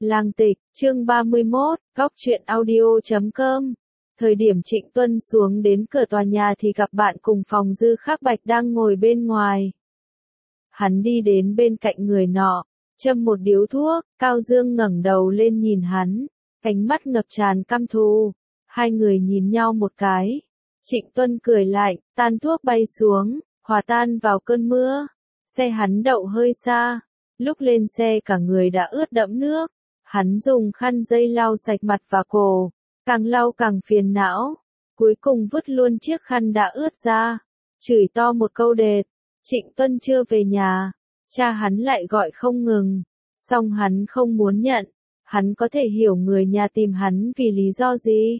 Lang Tịch, chương 31, Góc truyện audio.com. Thời điểm Trịnh Tuân xuống đến cửa tòa nhà thì gặp bạn cùng phòng Dư Khắc Bạch đang ngồi bên ngoài. Hắn đi đến bên cạnh người nọ, châm một điếu thuốc, Cao Dương ngẩng đầu lên nhìn hắn, ánh mắt ngập tràn căm thù. Hai người nhìn nhau một cái. Trịnh Tuân cười lạnh, tàn thuốc bay xuống, hòa tan vào cơn mưa. Xe hắn đậu hơi xa. Lúc lên xe cả người đã ướt đẫm nước. Hắn dùng khăn giấy lau sạch mặt và cổ, càng lau càng phiền não, cuối cùng vứt luôn chiếc khăn đã ướt ra, chửi to một câu đệt. Trịnh Tuân chưa về nhà, cha hắn lại gọi không ngừng, song hắn không muốn nhận, hắn có thể hiểu người nhà tìm hắn vì lý do gì.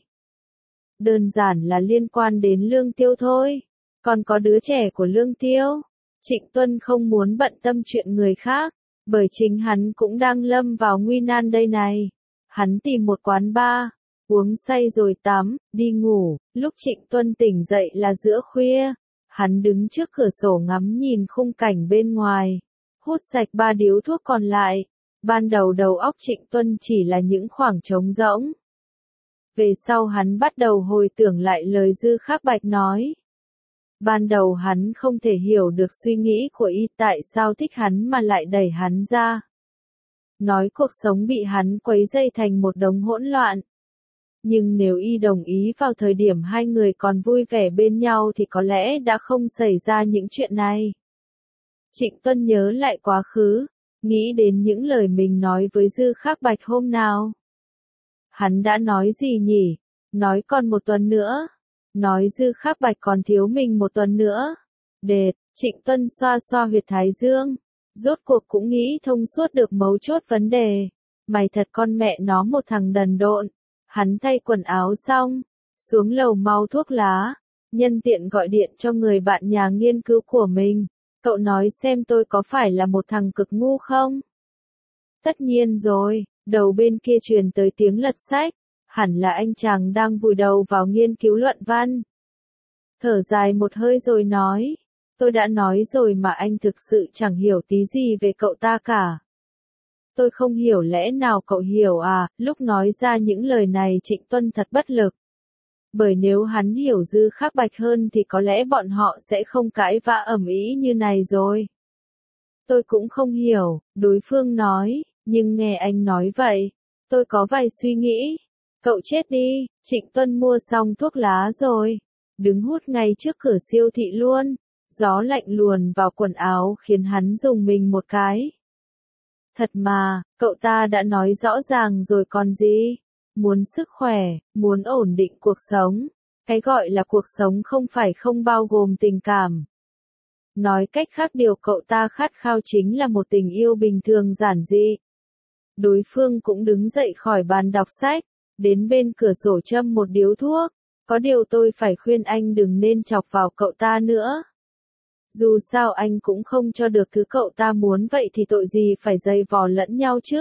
Đơn giản là liên quan đến Lương Tiêu thôi, còn có đứa trẻ của Lương Tiêu. Trịnh Tuân không muốn bận tâm chuyện người khác. Bởi chính hắn cũng đang lâm vào nguy nan đây này. Hắn tìm một quán bar, uống say rồi tắm, đi ngủ. Lúc Trịnh Tuân tỉnh dậy là giữa khuya. Hắn đứng trước cửa sổ ngắm nhìn khung cảnh bên ngoài. Hút sạch 3 điếu thuốc còn lại. Ban đầu đầu óc Trịnh Tuân chỉ là những khoảng trống rỗng. Về sau hắn bắt đầu hồi tưởng lại lời Dư Khắc Bạch nói. Ban đầu hắn không thể hiểu được suy nghĩ của y tại sao thích hắn mà lại đẩy hắn ra. Nói cuộc sống bị hắn quấy dây thành một đống hỗn loạn. Nhưng nếu y đồng ý vào thời điểm hai người còn vui vẻ bên nhau thì có lẽ đã không xảy ra những chuyện này. Trịnh Tuân nhớ lại quá khứ, nghĩ đến những lời mình nói với Dư Khắc Bạch hôm nào. Hắn đã nói gì nhỉ? Nói còn một tuần nữa. Nói Dư Khắc Bạch còn thiếu mình một tuần nữa. Đệt, Trịnh Tuân xoa xoa huyệt thái dương. Rốt cuộc cũng nghĩ thông suốt được mấu chốt vấn đề. Mày thật con mẹ nó một thằng đần độn. Hắn thay quần áo xong, xuống lầu mau thuốc lá. Nhân tiện gọi điện cho người bạn nhà nghiên cứu của mình. Cậu nói xem tôi có phải là một thằng cực ngu không? Tất nhiên rồi, đầu bên kia truyền tới tiếng lật sách. Hẳn là anh chàng đang vùi đầu vào nghiên cứu luận văn. Thở dài một hơi rồi nói, tôi đã nói rồi mà anh thực sự chẳng hiểu tí gì về cậu ta cả. Tôi không hiểu lẽ nào cậu hiểu à? Lúc nói ra những lời này Trịnh Tuân thật bất lực. Bởi nếu hắn hiểu Dư Khắc Bạch hơn thì có lẽ bọn họ sẽ không cãi vã ầm ĩ như này rồi. Tôi cũng không hiểu, đối phương nói, nhưng nghe anh nói vậy, tôi có vài suy nghĩ. Cậu chết đi, Trịnh Tuân mua xong thuốc lá rồi. Đứng hút ngay trước cửa siêu thị luôn. Gió lạnh luồn vào quần áo khiến hắn rùng mình một cái. Thật mà, cậu ta đã nói rõ ràng rồi còn gì. Muốn sức khỏe, muốn ổn định cuộc sống. Cái gọi là cuộc sống không phải không bao gồm tình cảm. Nói cách khác điều cậu ta khát khao chính là một tình yêu bình thường giản dị. Đối phương cũng đứng dậy khỏi bàn đọc sách. Đến bên cửa sổ châm một điếu thuốc, có điều tôi phải khuyên anh đừng nên chọc vào cậu ta nữa. Dù sao anh cũng không cho được thứ cậu ta muốn vậy thì tội gì phải giày vò lẫn nhau chứ.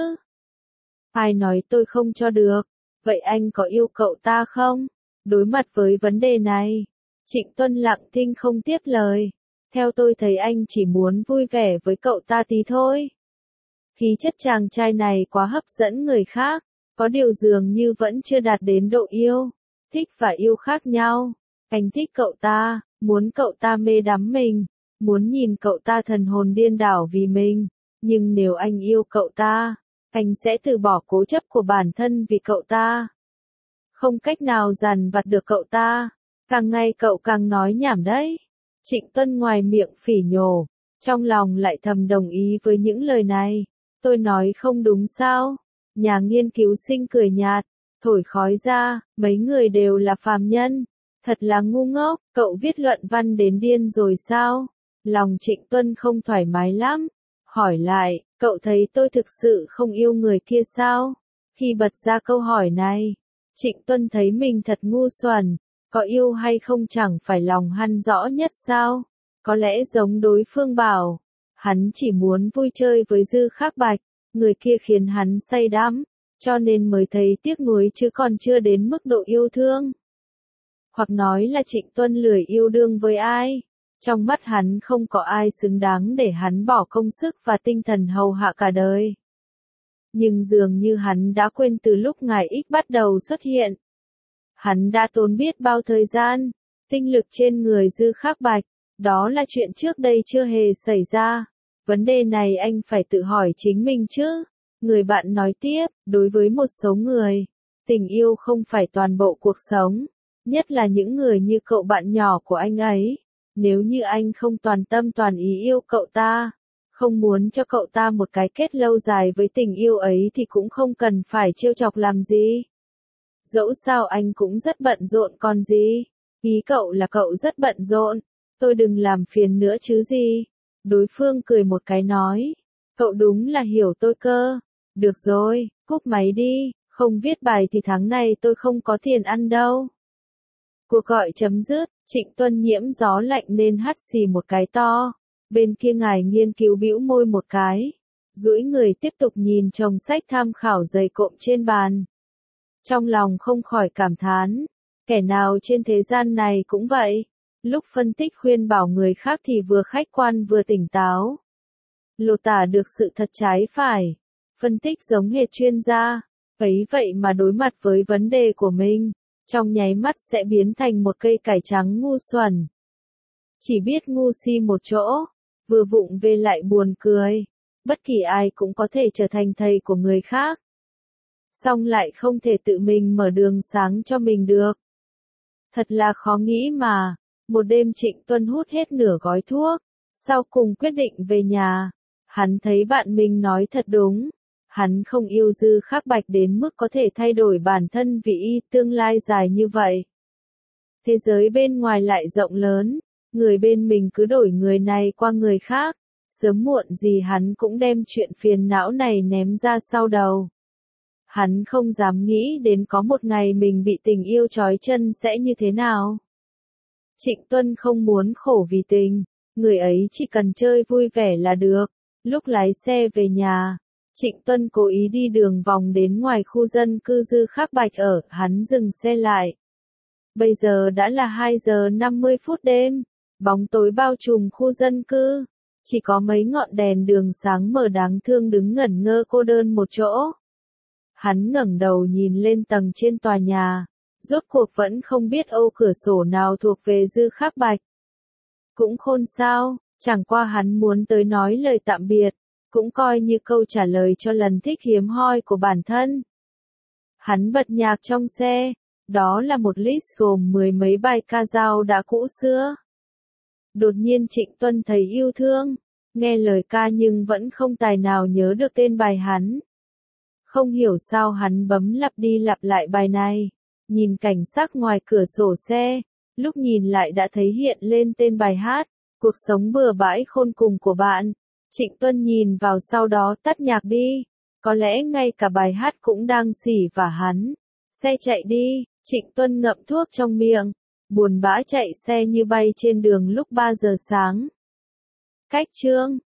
Ai nói tôi không cho được, vậy anh có yêu cậu ta không? Đối mặt với vấn đề này, Trịnh Tuân lặng thinh không tiếp lời. Theo tôi thấy anh chỉ muốn vui vẻ với cậu ta tí thôi. Khí chất chàng trai này quá hấp dẫn người khác. Có điều dường như vẫn chưa đạt đến độ yêu. Thích và yêu khác nhau. Anh thích cậu ta, muốn cậu ta mê đắm mình, muốn nhìn cậu ta thần hồn điên đảo vì mình. Nhưng nếu anh yêu cậu ta, anh sẽ từ bỏ cố chấp của bản thân vì cậu ta. Không cách nào dằn vặt được cậu ta. Càng ngày cậu càng nói nhảm đấy. Trịnh Tuân ngoài miệng phỉ nhổ, trong lòng lại thầm đồng ý với những lời này. Tôi nói không đúng sao? Nhà nghiên cứu sinh cười nhạt, thổi khói ra, mấy người đều là phàm nhân. Thật là ngu ngốc, cậu viết luận văn đến điên rồi sao? Lòng Trịnh Tuân không thoải mái lắm. Hỏi lại, cậu thấy tôi thực sự không yêu người kia sao? Khi bật ra câu hỏi này, Trịnh Tuân thấy mình thật ngu xuẩn. Có yêu hay không chẳng phải lòng hắn rõ nhất sao? Có lẽ giống đối phương bảo, hắn chỉ muốn vui chơi với Dư Khắc Bạch. Người kia khiến hắn say đắm, cho nên mới thấy tiếc nuối chứ còn chưa đến mức độ yêu thương. Hoặc nói là Trịnh Tuân lười yêu đương với ai. Trong mắt hắn không có ai xứng đáng để hắn bỏ công sức và tinh thần hầu hạ cả đời. nhưng dường như hắn đã quên từ lúc ngài X bắt đầu xuất hiện. Hắn đã tốn biết bao thời gian, tinh lực trên người Dư Khắc Bạch, đó là chuyện trước đây chưa hề xảy ra. Vấn đề này anh phải tự hỏi chính mình chứ. Người bạn nói tiếp, đối với một số người, tình yêu không phải toàn bộ cuộc sống, nhất là những người như cậu bạn nhỏ của anh ấy. Nếu như anh không toàn tâm toàn ý yêu cậu ta, không muốn cho cậu ta một cái kết lâu dài với tình yêu ấy thì cũng không cần phải trêu chọc làm gì. Dẫu sao anh cũng rất bận rộn còn gì. Ý cậu là cậu rất bận rộn, tôi đừng làm phiền nữa chứ gì. Đối phương cười một cái nói, cậu đúng là hiểu tôi cơ. Được rồi, cúp máy đi, không viết bài thì tháng này tôi không có tiền ăn đâu. Cuộc gọi chấm dứt, Trịnh Tuân nhiễm gió lạnh nên hắt xì một cái to. Bên kia ngài nghiên cứu bĩu môi một cái, duỗi người tiếp tục nhìn chồng sách tham khảo dày cộm trên bàn. Trong lòng không khỏi cảm thán, kẻ nào trên thế gian này cũng vậy, lúc phân tích khuyên bảo người khác thì vừa khách quan vừa tỉnh táo. Lột tả được sự thật trái phải, phân tích giống hệt chuyên gia, ấy vậy mà đối mặt với vấn đề của mình, trong nháy mắt sẽ biến thành một cây cải trắng ngu xuẩn. Chỉ biết ngu si một chỗ, vừa vụng về lại buồn cười, bất kỳ ai cũng có thể trở thành thầy của người khác. Song lại không thể tự mình mở đường sáng cho mình được. Thật là khó nghĩ mà, một đêm Trịnh Tuân hút hết nửa gói thuốc, sau cùng quyết định về nhà. Hắn thấy bạn mình nói thật đúng, hắn không yêu Dư Khắc Bạch đến mức có thể thay đổi bản thân vì y tương lai dài như vậy. Thế giới bên ngoài lại rộng lớn, người bên mình cứ đổi người này qua người khác, sớm muộn gì hắn cũng đem chuyện phiền não này ném ra sau đầu. Hắn không dám nghĩ đến có một ngày mình bị tình yêu trói chân sẽ như thế nào. Trịnh Tuân không muốn khổ vì tình, người ấy chỉ cần chơi vui vẻ là được. Lúc lái xe về nhà, Trịnh Tuân cố ý đi đường vòng đến ngoài khu dân cư Dư Khắc Bạch ở, hắn dừng xe lại. Bây giờ đã là 2 giờ 50 phút đêm, bóng tối bao trùm khu dân cư, chỉ có mấy ngọn đèn đường sáng mờ đáng thương đứng ngẩn ngơ cô đơn một chỗ. Hắn ngẩng đầu nhìn lên tầng trên tòa nhà, rốt cuộc vẫn không biết ô cửa sổ nào thuộc về Dư Khắc Bạch. Cũng khôn sao, chẳng qua hắn muốn tới nói lời tạm biệt, cũng coi như câu trả lời cho lần thích hiếm hoi của bản thân. Hắn bật nhạc trong xe, đó là một list gồm 10 mấy bài ca dao đã cũ xưa. Đột nhiên Trịnh Tuân thấy yêu thương, nghe lời ca nhưng vẫn không tài nào nhớ được tên bài hắn. Không hiểu sao hắn bấm lặp đi lặp lại bài này, nhìn cảnh sắc ngoài cửa sổ xe, lúc nhìn lại đã thấy hiện lên tên bài hát, cuộc sống bừa bãi khôn cùng của bạn. Trịnh Tuân nhìn vào sau đó tắt nhạc đi, có lẽ ngay cả bài hát cũng đang xỉ vả hắn. Xe chạy đi, Trịnh Tuân ngậm thuốc trong miệng, buồn bã chạy xe như bay trên đường lúc 3 giờ sáng. Cách chương